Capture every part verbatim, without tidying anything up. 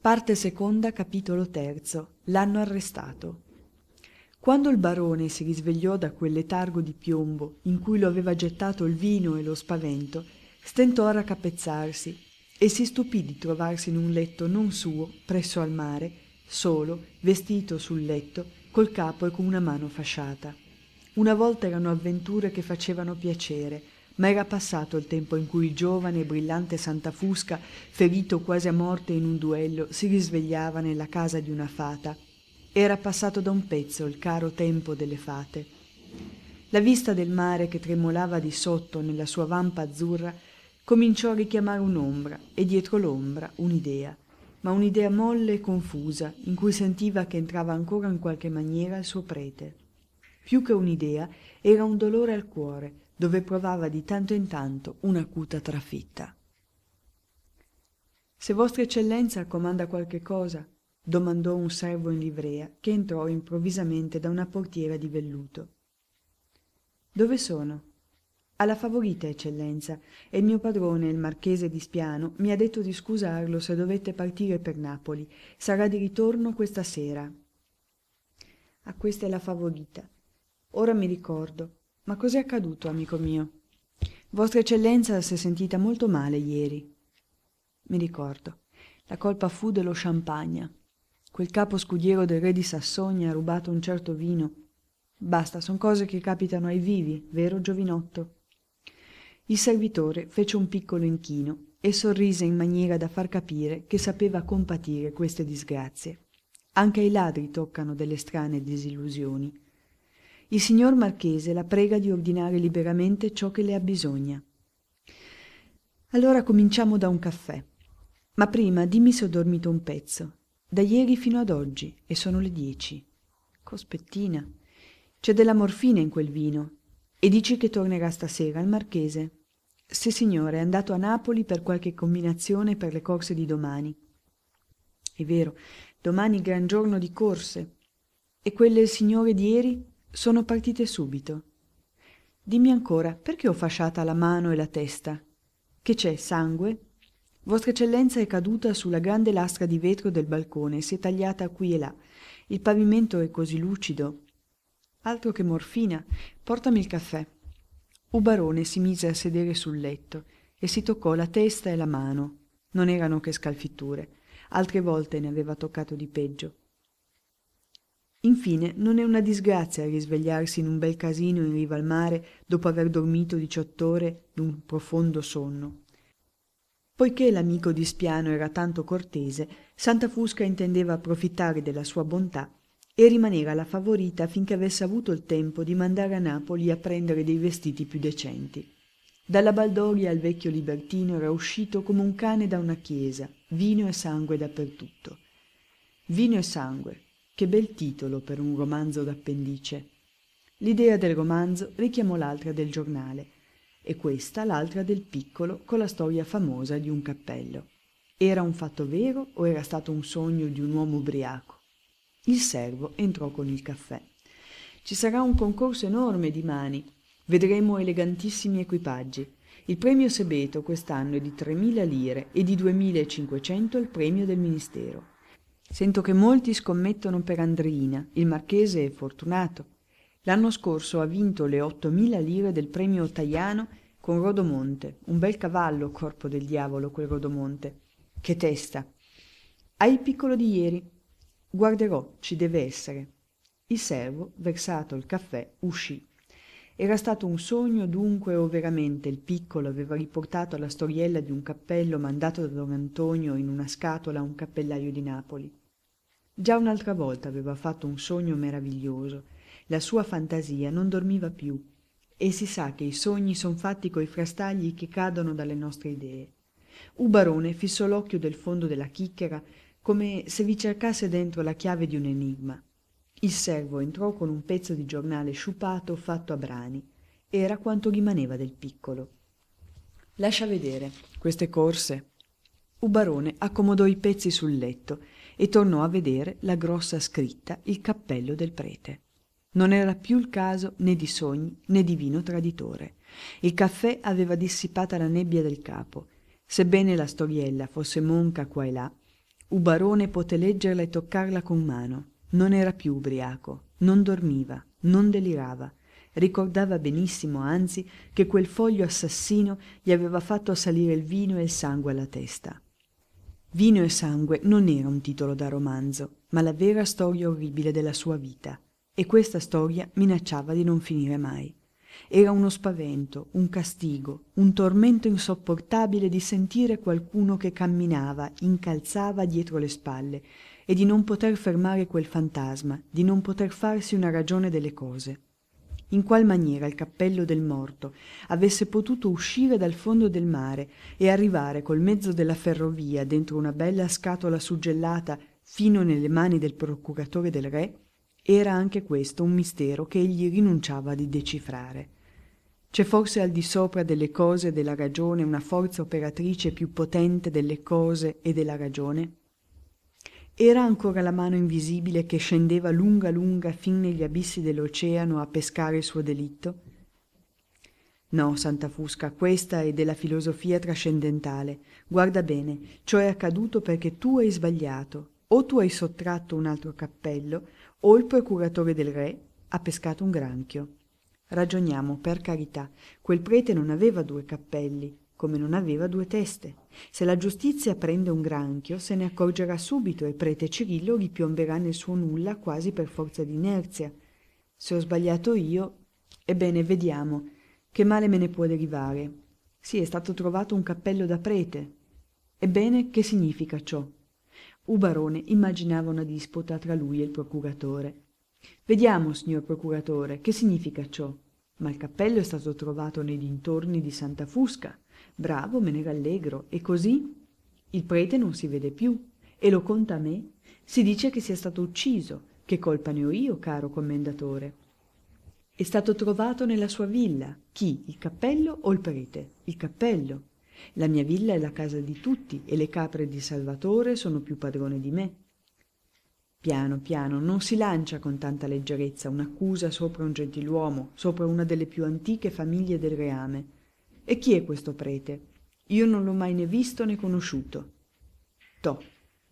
Parte seconda, capitolo terzo. L'hanno arrestato. Quando il barone si risvegliò da quel letargo di piombo in cui lo aveva gettato il vino e lo spavento, stentò a raccapezzarsi e si stupì di trovarsi in un letto non suo, presso al mare, solo, vestito sul letto, col capo e con una mano fasciata. Una volta erano avventure che facevano piacere, ma era passato il tempo in cui il giovane e brillante Santafusca, ferito quasi a morte in un duello, si risvegliava nella casa di una fata. Era passato da un pezzo il caro tempo delle fate. La vista del mare che tremolava di sotto nella sua vampa azzurra cominciò a richiamare un'ombra e dietro l'ombra un'idea, ma un'idea molle e confusa in cui sentiva che entrava ancora in qualche maniera il suo prete. Più che un'idea era un dolore al cuore, dove provava di tanto in tanto un'acuta trafitta. «Se vostra eccellenza comanda qualche cosa?» domandò un servo in livrea che entrò improvvisamente da una portiera di velluto. «Dove sono?» «Alla Favorita, eccellenza, e il mio padrone, il marchese di Spiano, mi ha detto di scusarlo se dovette partire per Napoli. Sarà di ritorno questa sera». «Ah, questa è la Favorita. Ora mi ricordo. Ma cos'è accaduto, amico mio?» «Vostra eccellenza s'è sentita molto male ieri». «Mi ricordo. La colpa fu dello champagne. Quel capo scudiero del re di Sassonia ha rubato un certo vino. Basta, son cose che capitano ai vivi, vero giovinotto?» Il servitore fece un piccolo inchino e sorrise in maniera da far capire che sapeva compatire queste disgrazie. Anche ai ladri toccano delle strane disillusioni. Il signor marchese la prega di ordinare liberamente ciò che le abbisogna. «Allora cominciamo da un caffè. Ma prima dimmi se ho dormito un pezzo. Da ieri fino ad oggi, e sono le dieci. Cospettina. C'è della morfina in quel vino. E dici che tornerà stasera il marchese?» «Sì, signore, è andato a Napoli per qualche combinazione per le corse di domani». «È vero, domani gran giorno di corse. E quelle signore di ieri sono partite subito. Dimmi ancora, perché ho fasciata la mano e la testa? Che c'è, sangue?» «Vostra eccellenza è caduta sulla grande lastra di vetro del balcone e si è tagliata qui e là. Il pavimento è così lucido». «Altro che morfina. Portami il caffè». Ubarone si mise a sedere sul letto e si toccò la testa e la mano. Non erano che scalfitture. Altre volte ne aveva toccato di peggio. Infine non è una disgrazia risvegliarsi in un bel casino in riva al mare dopo aver dormito diciott'ore d'un profondo sonno. Poiché l'amico di Spiano era tanto cortese, Santafusca intendeva approfittare della sua bontà e rimanere alla Favorita finché avesse avuto il tempo di mandare a Napoli a prendere dei vestiti più decenti. Dalla baldoria il vecchio libertino era uscito come un cane da una chiesa, vino e sangue dappertutto. Vino e sangue, che bel titolo per un romanzo d'appendice. L'idea del romanzo richiamò l'altra del giornale, e questa l'altra del piccolo con la storia famosa di un cappello. Era un fatto vero o era stato un sogno di un uomo ubriaco? Il servo entrò con il caffè. «Ci sarà un concorso enorme dimani. Vedremo elegantissimi equipaggi. Il premio Sebeto quest'anno è di tremila lire e di duemilacinquecento il premio del ministero. Sento che molti scommettono per Andreina, il marchese è fortunato. L'anno scorso ha vinto le ottomila lire del premio Ottaiano con Rodomonte, un bel cavallo, corpo del diavolo, quel Rodomonte. Che testa! Hai il piccolo di ieri? Guarderò, ci deve essere». Il servo, versato il caffè, uscì. Era stato un sogno dunque o veramente il piccolo aveva riportato alla storiella di un cappello mandato da don Antonio in una scatola a un cappellaio di Napoli? Già un'altra volta aveva fatto un sogno meraviglioso. La sua fantasia non dormiva più, e si sa che i sogni son fatti coi frastagli che cadono dalle nostre idee. Ubarone fissò l'occhio del fondo della chicchera come se vi cercasse dentro la chiave di un enigma. Il servo entrò con un pezzo di giornale sciupato fatto a brani. Era quanto rimaneva del piccolo. «Lascia vedere queste corse». Ubarone accomodò i pezzi sul letto e tornò a vedere la grossa scritta «Il cappello del prete». Non era più il caso né di sogni né di vino traditore. Il caffè aveva dissipata la nebbia del capo. Sebbene la storiella fosse monca qua e là, Ubarone poté leggerla e toccarla con mano. Non era più ubriaco, non dormiva, non delirava. Ricordava benissimo, anzi, che quel foglio assassino gli aveva fatto salire il vino e il sangue alla testa. Vino e sangue non era un titolo da romanzo, ma la vera storia orribile della sua vita, e questa storia minacciava di non finire mai. Era uno spavento, un castigo, un tormento insopportabile di sentire qualcuno che camminava, incalzava dietro le spalle, e di non poter fermare quel fantasma, di non poter farsi una ragione delle cose. In qual maniera il cappello del morto avesse potuto uscire dal fondo del mare e arrivare col mezzo della ferrovia dentro una bella scatola suggellata fino nelle mani del procuratore del re, era anche questo un mistero che egli rinunciava di decifrare. C'è forse al di sopra delle cose e della ragione una forza operatrice più potente delle cose e della ragione? Era ancora la mano invisibile che scendeva lunga lunga fin negli abissi dell'oceano a pescare il suo delitto? No, Santa Fusca, questa è della filosofia trascendentale. Guarda bene, ciò è accaduto perché tu hai sbagliato. O tu hai sottratto un altro cappello, o il procuratore del re ha pescato un granchio. Ragioniamo, per carità, quel prete non aveva due cappelli, come non aveva due teste. Se la giustizia prende un granchio, se ne accorgerà subito e prete Cirillo ripiomberà nel suo nulla quasi per forza di inerzia. Se ho sbagliato io, ebbene, vediamo, che male me ne può derivare? Sì, è stato trovato un cappello da prete. Ebbene, che significa ciò? Ubarone immaginava una disputa tra lui e il procuratore. Vediamo, signor procuratore, che significa ciò? Ma il cappello è stato trovato nei dintorni di Santa Fusca. Bravo, me ne rallegro. E così? Il prete non si vede più. E lo conta a me? Si dice che sia stato ucciso. Che colpa ne ho io, caro commendatore? È stato trovato nella sua villa. Chi? Il cappello o il prete? Il cappello. La mia villa è la casa di tutti e le capre di Salvatore sono più padrone di me. Piano, piano, non si lancia con tanta leggerezza un'accusa sopra un gentiluomo, sopra una delle più antiche famiglie del reame. E chi è questo prete? Io non l'ho mai né visto né conosciuto. Toh.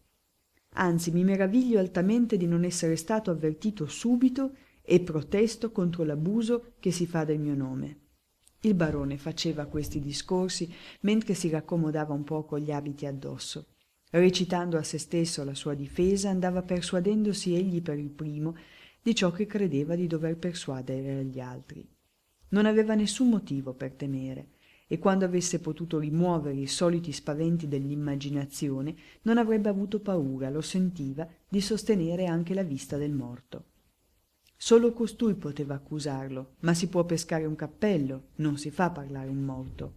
Anzi, mi meraviglio altamente di non essere stato avvertito subito e protesto contro l'abuso che si fa del mio nome. Il barone faceva questi discorsi mentre si raccomodava un poco gli abiti addosso. Recitando a se stesso la sua difesa, andava persuadendosi egli per il primo di ciò che credeva di dover persuadere gli altri. Non aveva nessun motivo per temere, e quando avesse potuto rimuovere i soliti spaventi dell'immaginazione, non avrebbe avuto paura, lo sentiva, di sostenere anche la vista del morto. Solo costui poteva accusarlo, ma si può pescare un cappello, non si fa parlare un morto.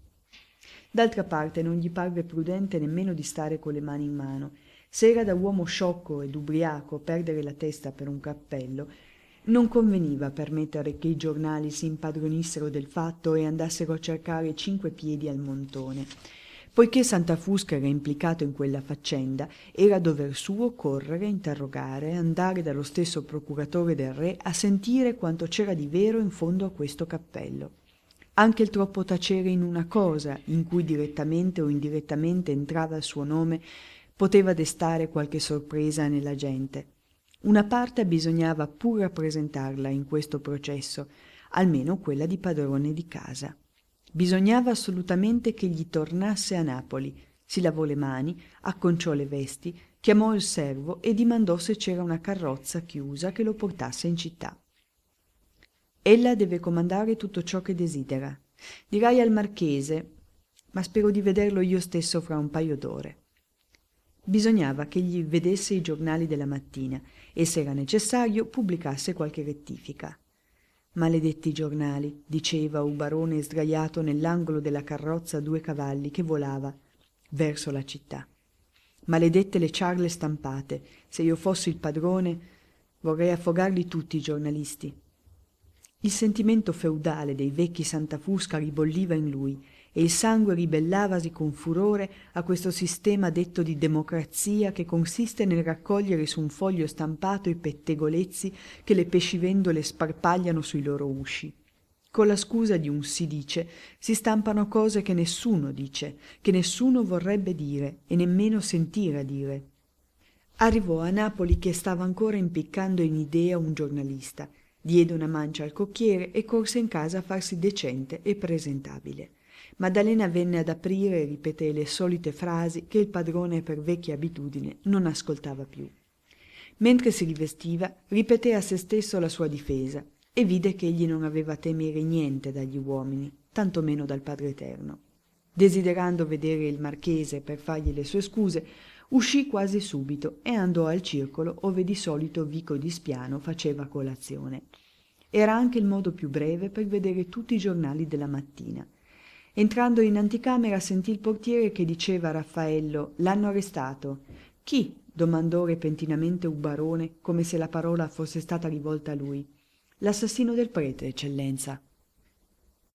D'altra parte non gli parve prudente nemmeno di stare con le mani in mano. Se era da uomo sciocco ed ubriaco perdere la testa per un cappello, non conveniva permettere che i giornali si impadronissero del fatto e andassero a cercare cinque piedi al montone. Poiché Santa Fusca era implicato in quella faccenda, era dover suo correre, interrogare, andare dallo stesso procuratore del re a sentire quanto c'era di vero in fondo a questo cappello. Anche il troppo tacere in una cosa, in cui direttamente o indirettamente entrava il suo nome, poteva destare qualche sorpresa nella gente. Una parte bisognava pur rappresentarla in questo processo, almeno quella di padrone di casa. Bisognava assolutamente che gli tornasse a Napoli, si lavò le mani, acconciò le vesti, chiamò il servo e dimandò se c'era una carrozza chiusa che lo portasse in città. Ella deve comandare tutto ciò che desidera. Dirai al marchese, ma spero di vederlo io stesso fra un paio d'ore. Bisognava che egli vedesse i giornali della mattina e, se era necessario, pubblicasse qualche rettifica. Maledetti giornali, diceva Ubarone sdraiato nell'angolo della carrozza a due cavalli che volava verso la città. Maledette le ciarle stampate, se io fossi il padrone vorrei affogarli tutti i giornalisti. Il sentimento feudale dei vecchi Santa Fusca ribolliva in lui e il sangue ribellavasi con furore a questo sistema detto di democrazia che consiste nel raccogliere su un foglio stampato i pettegolezzi che le pescivendole sparpagliano sui loro usci. Con la scusa di un si dice si stampano cose che nessuno dice, che nessuno vorrebbe dire e nemmeno sentire dire. Arrivò a Napoli che stava ancora impiccando in idea un giornalista, diede una mancia al cocchiere e corse in casa a farsi decente e presentabile. Maddalena venne ad aprire e ripeté le solite frasi che il padrone per vecchia abitudine non ascoltava più. Mentre si rivestiva, ripeté a se stesso la sua difesa e vide che egli non aveva a temere niente dagli uomini, tanto meno dal Padre Eterno. Desiderando vedere il marchese per fargli le sue scuse, uscì quasi subito e andò al circolo ove di solito Vico di Spiano faceva colazione. Era anche il modo più breve per vedere tutti i giornali della mattina. Entrando in anticamera sentì il portiere che diceva a Raffaello «L'hanno arrestato». «Chi?» domandò repentinamente Ubarone, come se la parola fosse stata rivolta a lui. «L'assassino del prete, eccellenza».